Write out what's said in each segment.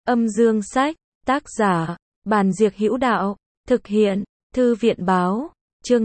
Âm dương sách, tác giả, Bàn Diệc Hữu Đạo, thực hiện, Thư viện Báo, chương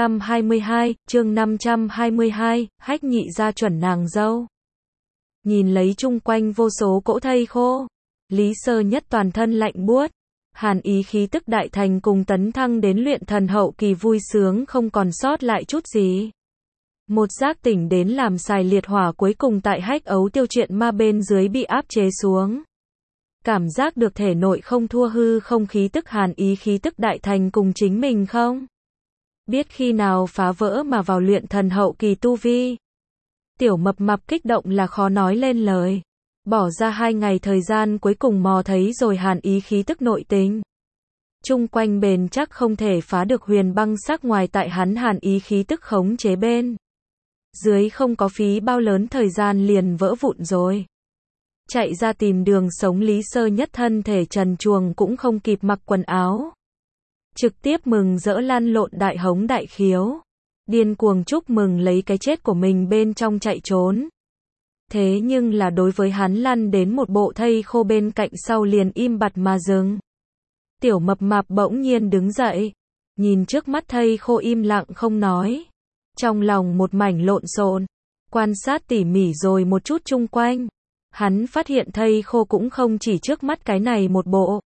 522, Hách Nhị gia chuẩn nàng dâu. Nhìn lấy chung quanh vô số cỗ thây khô, Lý Sơ Nhất toàn thân lạnh buốt, hàn ý khí tức đại thành cùng tấn thăng đến luyện thần hậu kỳ vui sướng không còn sót lại chút gì. Một giác tỉnh đến làm xài liệt hỏa cuối cùng tại Hách Ấu Tiêu chuyện ma bên dưới bị áp chế xuống. Cảm giác được thể nội không thua hư không khí tức hàn ý khí tức đại thành cùng chính mình không? Biết khi nào phá vỡ mà vào luyện thần hậu kỳ tu vi. Tiểu mập mạp kích động là khó nói lên lời. Bỏ ra 2 ngày thời gian cuối cùng mò thấy rồi hàn ý khí tức nội tình. Chung quanh bền chắc không thể phá được huyền băng sắc ngoài tại hắn hàn ý khí tức khống chế bên. Dưới không có phí bao lớn thời gian liền vỡ vụn rồi. Chạy ra tìm đường sống Lý Sơ Nhất thân thể trần truồng cũng không kịp mặc quần áo. Trực tiếp mừng rỡ lăn lộn đại hống đại khiếu. Điên cuồng chúc mừng lấy cái chết của mình bên trong chạy trốn. Thế nhưng là đối với hắn lăn đến một bộ thây khô bên cạnh sau liền im bặt mà dừng. Tiểu mập mạp bỗng nhiên đứng dậy. Nhìn trước mắt thây khô im lặng không nói. Trong lòng một mảnh lộn xộn. Quan sát tỉ mỉ rồi một chút chung quanh. Hắn phát hiện thây khô cũng không chỉ trước mắt cái này một bộ.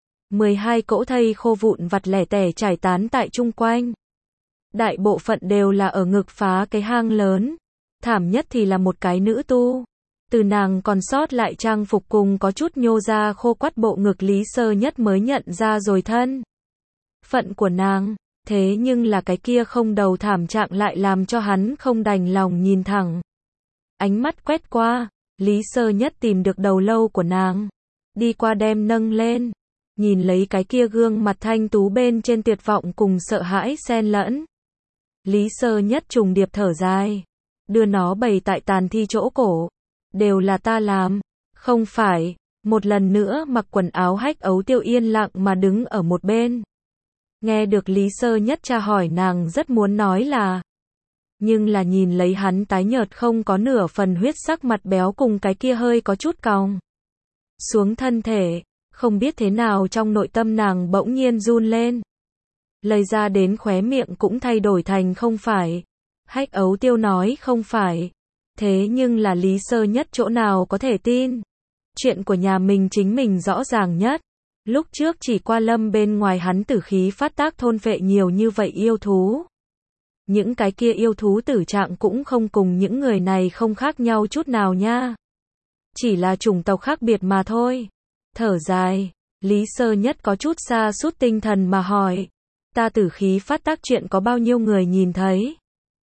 12 cỗ thây khô vụn vặt lẻ tẻ trải tán tại chung quanh. Đại bộ phận đều là ở ngực phá cái hang lớn. Thảm nhất thì là một cái nữ tu. Từ nàng còn sót lại trang phục cùng có chút nhô ra khô quắt bộ ngực Lý Sơ Nhất mới nhận ra rồi thân phận của nàng. Thế nhưng là cái kia không đầu thảm trạng lại làm cho hắn không đành lòng nhìn thẳng. Ánh mắt quét qua. Lý Sơ Nhất tìm được đầu lâu của nàng. Đi qua đem nâng lên. Nhìn lấy cái kia gương mặt thanh tú bên trên tuyệt vọng cùng sợ hãi xen lẫn. Lý Sơ Nhất trùng điệp thở dài. Đưa nó bày tại tàn thi chỗ cổ. Đều là ta làm. Không phải. Một lần nữa mặc quần áo Hách Ấu Tiêu yên lặng mà đứng ở một bên. Nghe được Lý Sơ Nhất tra hỏi nàng rất muốn nói là. Nhưng là nhìn lấy hắn tái nhợt không có nửa phần huyết sắc mặt béo cùng cái kia hơi có chút cong xuống thân thể, không biết thế nào trong nội tâm nàng bỗng nhiên run lên. Lời ra đến khóe miệng cũng thay đổi thành không phải. Hách Ấu Tiêu nói không phải. Thế nhưng là Lý Sơ Nhất chỗ nào có thể tin. Chuyện của nhà mình chính mình rõ ràng nhất. Lúc trước chỉ qua lâm bên ngoài hắn tử khí phát tác thôn phệ nhiều như vậy yêu thú. Những cái kia yêu thú tử trạng cũng không cùng những người này không khác nhau chút nào nha. Chỉ là chủng tộc khác biệt mà thôi. Thở dài, Lý Sơ Nhất có chút sa sút tinh thần mà hỏi. Ta tử khí phát tác chuyện có bao nhiêu người nhìn thấy?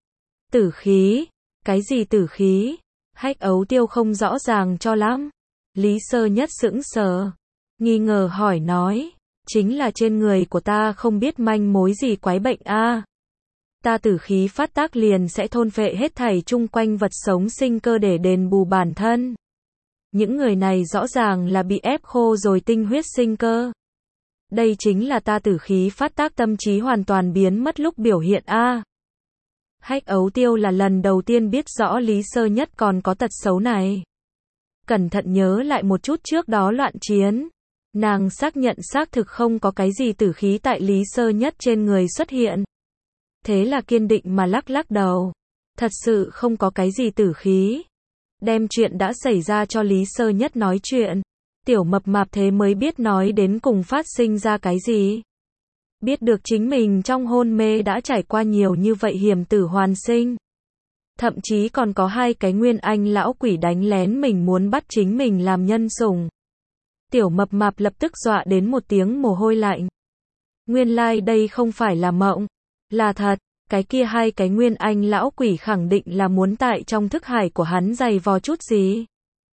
Tử khí? Cái gì tử khí? Hách Ấu Tiêu không rõ ràng cho lắm. Lý Sơ Nhất sững sờ. Nghi ngờ hỏi nói. Chính là trên người của ta không biết manh mối gì quái bệnh a. Ta tử khí phát tác liền sẽ thôn phệ hết thảy chung quanh vật sống sinh cơ để đền bù bản thân. Những người này rõ ràng là bị ép khô rồi tinh huyết sinh cơ. Đây chính là ta tử khí phát tác tâm trí hoàn toàn biến mất lúc biểu hiện a. Hách Ấu Tiêu là lần đầu tiên biết rõ Lý Sơ Nhất còn có tật xấu này. Cẩn thận nhớ lại một chút trước đó loạn chiến. Nàng xác nhận xác thực không có cái gì tử khí tại Lý Sơ Nhất trên người xuất hiện. Thế là kiên định mà lắc lắc đầu. Thật sự không có cái gì tử khí. Đem chuyện đã xảy ra cho Lý Sơ Nhất nói chuyện. Tiểu mập mạp thế mới biết nói đến cùng phát sinh ra cái gì. Biết được chính mình trong hôn mê đã trải qua nhiều như vậy hiểm tử hoàn sinh. Thậm chí còn có 2 cái nguyên anh lão quỷ đánh lén mình muốn bắt chính mình làm nhân sủng. Tiểu mập mạp lập tức dọa đến một tiếng mồ hôi lạnh. Nguyên lai đây không phải là mộng. Là thật, cái kia 2 cái nguyên anh lão quỷ khẳng định là muốn tại trong thức hải của hắn giày vò chút gì.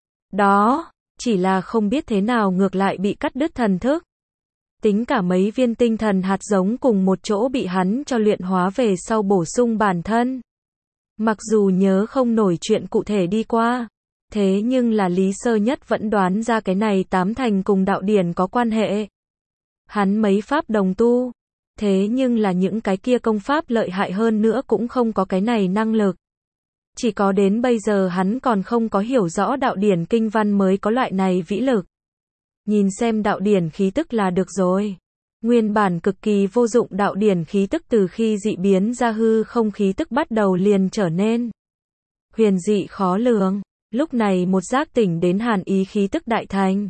Đó, chỉ là không biết thế nào ngược lại bị cắt đứt thần thức. Tính cả mấy viên tinh thần hạt giống cùng một chỗ bị hắn cho luyện hóa về sau bổ sung bản thân. Mặc dù nhớ không nổi chuyện cụ thể đi qua. Thế nhưng là Lý Sơ Nhất vẫn đoán ra cái này 8 thành cùng đạo điển có quan hệ. Hắn mấy pháp đồng tu. Thế nhưng là những cái kia công pháp lợi hại hơn nữa cũng không có cái này năng lực. Chỉ có đến bây giờ hắn còn không có hiểu rõ đạo điển kinh văn mới có loại này vĩ lực. Nhìn xem đạo điển khí tức là được rồi. Nguyên bản cực kỳ vô dụng đạo điển khí tức từ khi dị biến ra hư không khí tức bắt đầu liền trở nên huyền dị khó lường. Lúc này một giác tỉnh đến hàn ý khí tức đại thành.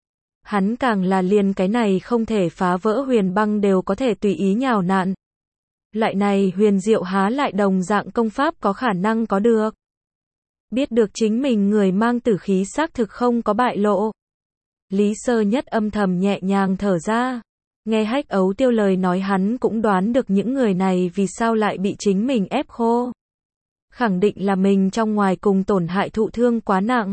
Hắn càng là liền cái này không thể phá vỡ huyền băng đều có thể tùy ý nhào nặn. Loại này huyền diệu há lại đồng dạng công pháp có khả năng có được. Biết được chính mình người mang tử khí xác thực không có bại lộ. Lý Sơ Nhất âm thầm nhẹ nhàng thở ra. Nghe Hách Ấu Tiêu lời nói hắn cũng đoán được những người này vì sao lại bị chính mình ép khô. Khẳng định là mình trong ngoài cùng tổn hại thụ thương quá nặng.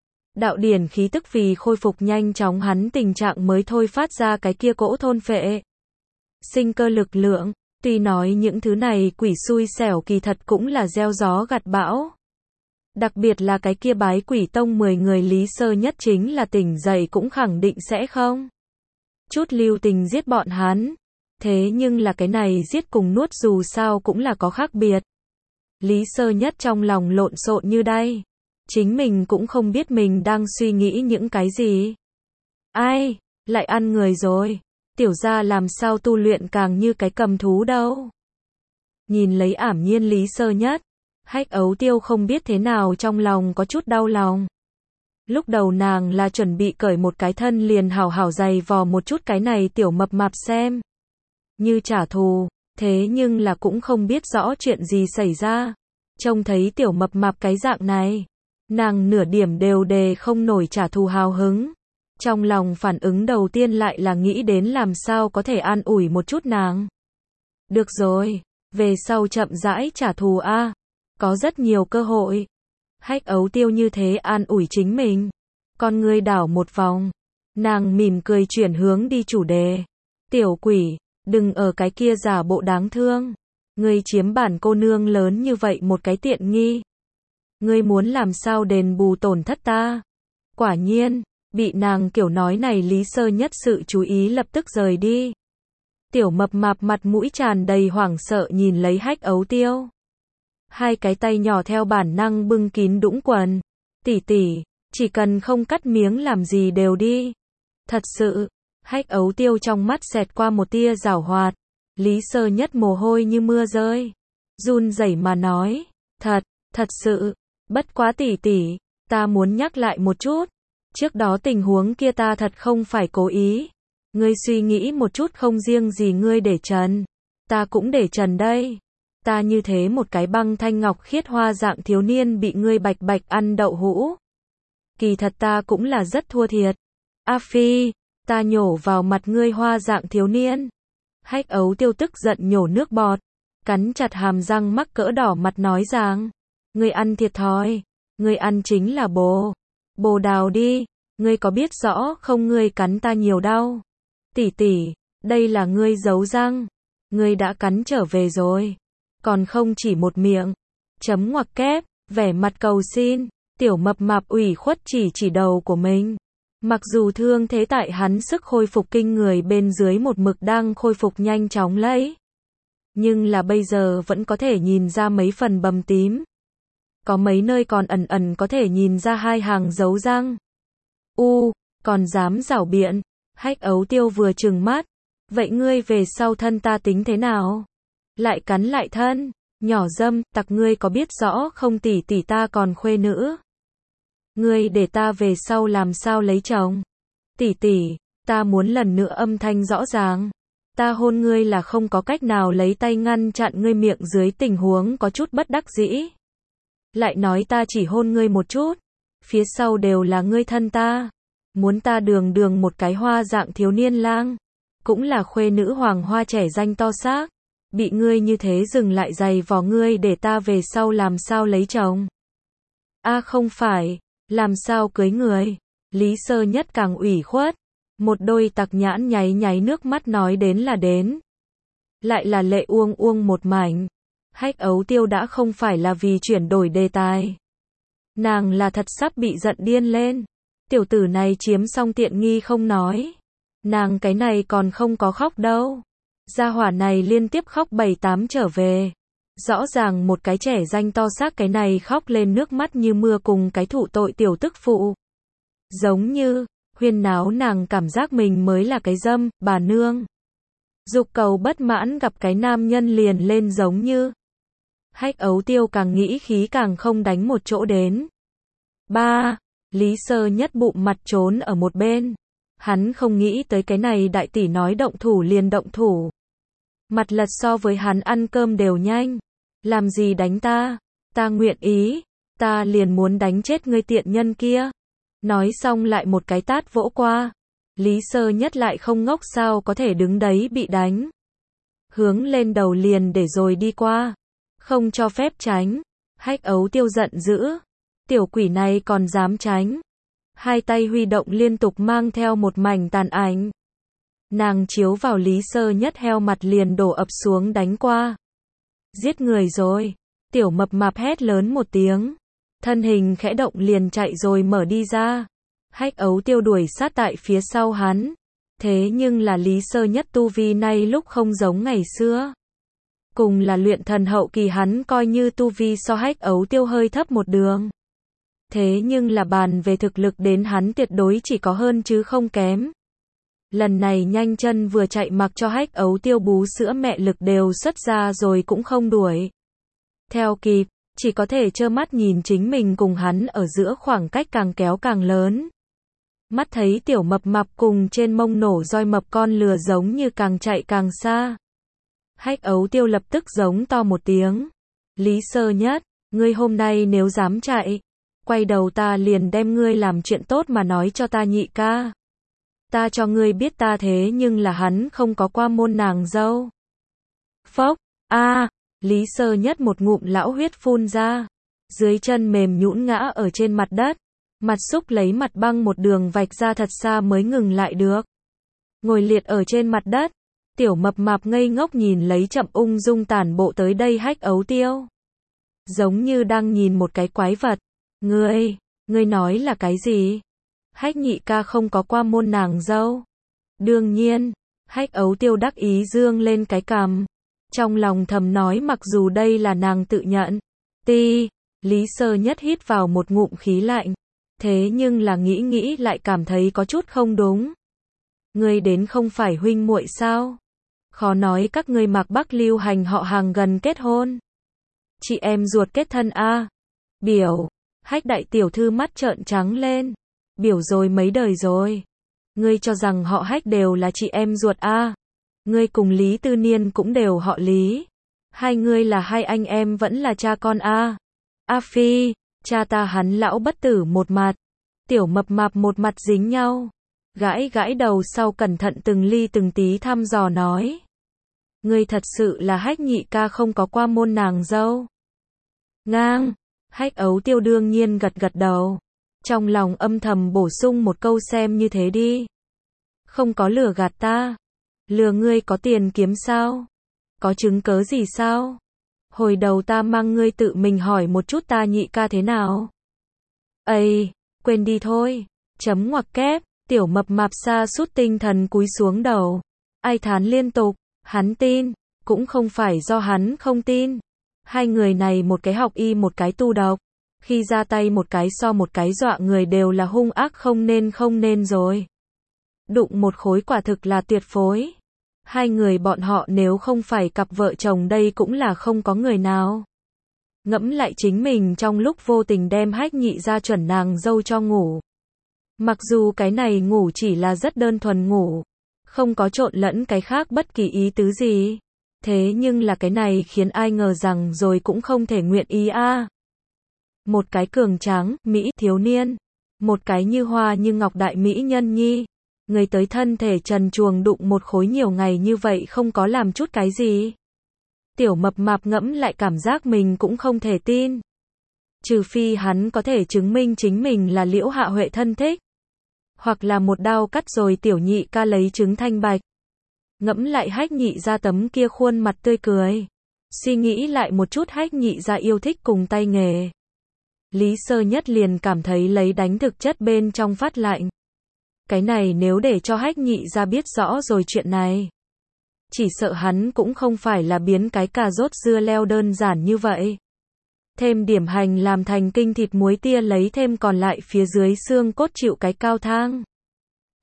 Đạo điển khí tức vì khôi phục nhanh chóng hắn tình trạng mới thôi phát ra cái kia cỗ thôn phệ. Sinh cơ lực lượng, tuy nói những thứ này quỷ xui xẻo kỳ thật cũng là gieo gió gặt bão. Đặc biệt là cái kia bái quỷ tông 10 người Lý Sơ Nhất chính là tỉnh dậy cũng khẳng định sẽ không chút lưu tình giết bọn hắn. Thế nhưng là cái này giết cùng nuốt dù sao cũng là có khác biệt. Lý Sơ Nhất trong lòng lộn xộn như đay. Chính mình cũng không biết mình đang suy nghĩ những cái gì. Ai, lại ăn người rồi. Tiểu gia làm sao tu luyện càng như cái cầm thú đâu. Nhìn lấy ảm nhiên Lý Sơ Nhất. Hách Ấu Tiêu không biết thế nào trong lòng có chút đau lòng. Lúc đầu nàng là chuẩn bị cởi một cái thân liền hảo hảo giày vò một chút cái này tiểu mập mạp xem. Như trả thù, thế nhưng là cũng không biết rõ chuyện gì xảy ra. Trông thấy tiểu mập mạp cái dạng này. Nàng nửa điểm đều đề không nổi trả thù hào hứng. Trong lòng phản ứng đầu tiên lại là nghĩ đến làm sao có thể an ủi một chút nàng. Được rồi, về sau chậm rãi trả thù a. Có rất nhiều cơ hội. Hách Ấu Tiêu như thế an ủi chính mình. Con ngươi đảo một vòng. Nàng mỉm cười chuyển hướng đi chủ đề. Tiểu quỷ, đừng ở cái kia giả bộ đáng thương. Ngươi chiếm bản cô nương lớn như vậy một cái tiện nghi. Ngươi muốn làm sao đền bù tổn thất ta? Quả nhiên, bị nàng kiểu nói này Lý Sơ Nhất sự chú ý lập tức rời đi. Tiểu mập mạp mặt mũi tràn đầy hoảng sợ nhìn lấy Hách Ấu Tiêu. Hai cái tay nhỏ theo bản năng bưng kín đũng quần. Tỷ tỷ, chỉ cần không cắt miếng làm gì đều đi. Thật sự, Hách Ấu Tiêu trong mắt xẹt qua một tia giảo hoạt. Lý Sơ Nhất mồ hôi như mưa rơi. Run rẩy mà nói, thật sự, bất quá tỷ tỷ, ta muốn nhắc lại một chút. Trước đó tình huống kia ta thật không phải cố ý. Ngươi suy nghĩ một chút không riêng gì ngươi để trần. Ta cũng để trần đây. Ta như thế một cái băng thanh ngọc khiết hoa dạng thiếu niên bị ngươi bạch bạch ăn đậu hũ. Kỳ thật ta cũng là rất thua thiệt. A Phi, ta nhổ vào mặt ngươi hoa dạng thiếu niên. Hách Ấu Tiêu tức giận nhổ nước bọt. Cắn chặt hàm răng mắc cỡ đỏ mặt nói rằng. Ngươi ăn thiệt thòi. Ngươi ăn chính là bồ đào đi. Ngươi có biết rõ không ngươi cắn ta nhiều đau. Tỷ tỷ, đây là ngươi giấu răng. Ngươi đã cắn trở về rồi. Còn không chỉ một miệng. Chấm ngoặc kép, vẻ mặt cầu xin. Tiểu mập mạp ủy khuất chỉ đầu của mình. Mặc dù thương thế tại hắn sức khôi phục kinh người bên dưới một mực đang khôi phục nhanh chóng lấy. Nhưng là bây giờ vẫn có thể nhìn ra mấy phần bầm tím. Có mấy nơi còn ẩn có thể nhìn ra hai hàng dấu răng. Còn dám giảo biện. Hách Ấu Tiêu vừa trừng mắt. Vậy ngươi về sau thân ta tính thế nào? Lại cắn lại thân. Nhỏ dâm, tặc ngươi có biết rõ không tỷ tỷ ta còn khuê nữ. Ngươi để ta về sau làm sao lấy chồng. Tỷ tỷ, ta muốn lần nữa âm thanh rõ ràng. Ta hôn ngươi là không có cách nào lấy tay ngăn chặn ngươi miệng dưới tình huống có chút bất đắc dĩ. Lại nói ta chỉ hôn ngươi một chút. Phía sau đều là ngươi thân ta. Muốn ta đường một cái hoa dạng thiếu niên lang. Cũng là khuê nữ hoàng hoa trẻ danh to xác. Bị ngươi như thế dừng lại giày vò ngươi để ta về sau làm sao lấy chồng. Không phải, làm sao cưới người. Lý Sơ Nhất càng ủy khuất. Một đôi tặc nhãn nháy nước mắt nói đến là đến. Lại là lệ uông một mảnh. Hách Ấu Tiêu đã không phải là vì chuyển đổi đề tài. Nàng là thật sắp bị giận điên lên. Tiểu tử này chiếm xong tiện nghi không nói. Nàng cái này còn không có khóc đâu. Gia hỏa này liên tiếp khóc 7-8 trở về. Rõ ràng một cái trẻ danh to xác cái này khóc lên nước mắt như mưa cùng cái thụ tội tiểu tức phụ. Giống như, huyên náo nàng cảm giác mình mới là cái dâm, bà nương. Dục cầu bất mãn gặp cái nam nhân liền lên giống như. Hách Ấu Tiêu càng nghĩ khí càng không đánh một chỗ đến. Ba, Lý Sơ Nhất bụng mặt trốn ở một bên. Hắn không nghĩ tới cái này đại tỷ nói động thủ liền động thủ. Mặt lật so với hắn ăn cơm đều nhanh. Làm gì đánh ta? Ta nguyện ý. Ta liền muốn đánh chết ngươi tiện nhân kia. Nói xong lại một cái tát vỗ qua. Lý Sơ Nhất lại không ngốc sao có thể đứng đấy bị đánh. Hướng lên đầu liền để rồi đi qua. Không cho phép tránh. Hách Ấu Tiêu giận dữ. Tiểu quỷ này còn dám tránh. Hai tay huy động liên tục mang theo một mảnh tàn ảnh. Nàng chiếu vào Lý Sơ Nhất heo mặt liền đổ ập xuống đánh qua. Giết người rồi. Tiểu mập mạp hét lớn một tiếng. Thân hình khẽ động liền chạy rồi mở đi ra. Hách Ấu Tiêu đuổi sát tại phía sau hắn. Thế nhưng là Lý Sơ Nhất tu vi nay lúc không giống ngày xưa. Cùng là luyện thần hậu kỳ hắn coi như tu vi so Hách Ấu Tiêu hơi thấp một đường. Thế nhưng là bàn về thực lực đến hắn tuyệt đối chỉ có hơn chứ không kém. Lần này nhanh chân vừa chạy mặc cho Hách Ấu Tiêu bú sữa mẹ lực đều xuất ra rồi cũng không đuổi. Theo kịp, chỉ có thể trơ mắt nhìn chính mình cùng hắn ở giữa khoảng cách càng kéo càng lớn. Mắt thấy tiểu mập mạp cùng trên mông nổ roi mập con lừa giống như càng chạy càng xa. Hách Ấu Tiêu lập tức giống to một tiếng. Lý Sơ Nhất, ngươi hôm nay nếu dám chạy, quay đầu ta liền đem ngươi làm chuyện tốt mà nói cho ta nhị ca. Ta cho ngươi biết ta thế nhưng là hắn không có qua môn nàng dâu. Phốc, Lý Sơ Nhất một ngụm lão huyết phun ra. Dưới chân mềm nhũn ngã ở trên mặt đất. Mặt xúc lấy mặt băng một đường vạch ra thật xa mới ngừng lại được. Ngồi liệt ở trên mặt đất. Tiểu mập mạp ngây ngốc nhìn lấy chậm ung dung tản bộ tới đây Hách Ấu Tiêu. Giống như đang nhìn một cái quái vật. Ngươi nói là cái gì? Hách nhị ca không có qua môn nàng dâu. Đương nhiên, Hách Ấu Tiêu đắc ý dương lên cái cằm. Trong lòng thầm nói mặc dù đây là nàng tự nhận. Lý Sơ Nhất hít vào một ngụm khí lạnh. Thế nhưng là nghĩ lại cảm thấy có chút không đúng. Ngươi đến không phải huynh muội sao? Khó nói các ngươi Mạc Bắc lưu hành họ hàng gần kết hôn. Chị em ruột kết thân a. Biểu, Hách đại tiểu thư mắt trợn trắng lên. Biểu rồi mấy đời rồi. Ngươi cho rằng họ Hách đều là chị em ruột a? Ngươi cùng Lý Tư Niên cũng đều họ Lý. Hai ngươi là hai anh em vẫn là cha con a? A phi, cha ta hắn lão bất tử một mặt. Tiểu mập mạp một mặt dính nhau. Gãi gãi đầu sau cẩn thận từng ly từng tí thăm dò nói. Ngươi thật sự là Hách nhị ca không có qua môn nàng dâu. Ngang, Hách Ấu Tiêu đương nhiên gật gật đầu. Trong lòng âm thầm bổ sung một câu xem như thế đi. Không có lừa gạt ta. Lừa ngươi có tiền kiếm sao? Có chứng cớ gì sao? Hồi đầu ta mang ngươi tự mình hỏi một chút ta nhị ca thế nào? Quên đi thôi. Chấm ngoặc kép, tiểu mập mạp sa sút tinh thần cúi xuống đầu. Ai thán liên tục, hắn tin, cũng không phải do hắn không tin. Hai người này một cái học y một cái tu độc. Khi ra tay một cái so một cái dọa người đều là hung ác không nên rồi. Đụng một khối quả thực là tuyệt phối. Hai người bọn họ nếu không phải cặp vợ chồng đây cũng là không có người nào. Ngẫm lại chính mình trong lúc vô tình đem Hách nhị ra chuẩn nàng dâu cho ngủ. Mặc dù cái này ngủ chỉ là rất đơn thuần ngủ. Không có trộn lẫn cái khác bất kỳ ý tứ gì. Thế nhưng là cái này khiến ai ngờ rằng rồi cũng không thể nguyện ý a. Một cái cường tráng, Mỹ thiếu niên. Một cái như hoa như ngọc đại Mỹ nhân nhi. Người tới thân thể trần truồng đụng một khối nhiều ngày như vậy không có làm chút cái gì. Tiểu mập mạp ngẫm lại cảm giác mình cũng không thể tin. Trừ phi hắn có thể chứng minh chính mình là Liễu Hạ Huệ thân thích. Hoặc là một đao cắt rồi tiểu nhị ca lấy trứng thanh bạch. Ngẫm lại Hách nhị ra tấm kia khuôn mặt tươi cười. Suy nghĩ lại một chút Hách nhị ra yêu thích cùng tay nghề. Lý Sơ Nhất liền cảm thấy lấy đánh thực chất bên trong phát lạnh. Cái này nếu để cho Hách nhị ra biết rõ rồi chuyện này. Chỉ sợ hắn cũng không phải là biến cái cà rốt dưa leo đơn giản như vậy. Thêm điểm hành làm thành kinh thịt muối tia lấy thêm còn lại phía dưới xương cốt chịu cái cao thang.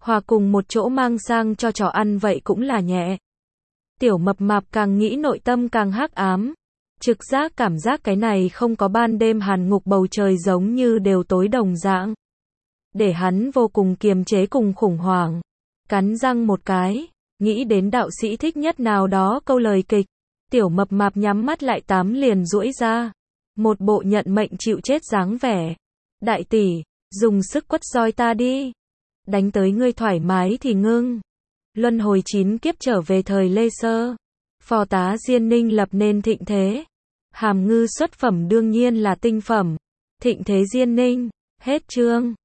Hòa cùng một chỗ mang sang cho chó ăn vậy cũng là nhẹ. Tiểu mập mạp càng nghĩ nội tâm càng hắc ám. Trực giác cảm giác cái này không có ban đêm hàn ngục bầu trời giống như đều tối đồng dạng. Để hắn vô cùng kiềm chế cùng khủng hoảng. Cắn răng một cái, nghĩ đến đạo sĩ thích nhất nào đó câu lời kịch. Tiểu mập mạp nhắm mắt lại liền duỗi ra. Một bộ nhận mệnh chịu chết dáng vẻ. Đại tỷ, dùng sức quất roi ta đi. Đánh tới ngươi thoải mái thì ngưng. Luân hồi 9 kiếp trở về thời Lê Sơ. Phò tá Diên Ninh lập nên thịnh thế. Hàm ngư xuất phẩm đương nhiên là tinh phẩm. Thịnh thế Diên Ninh. Hết chương.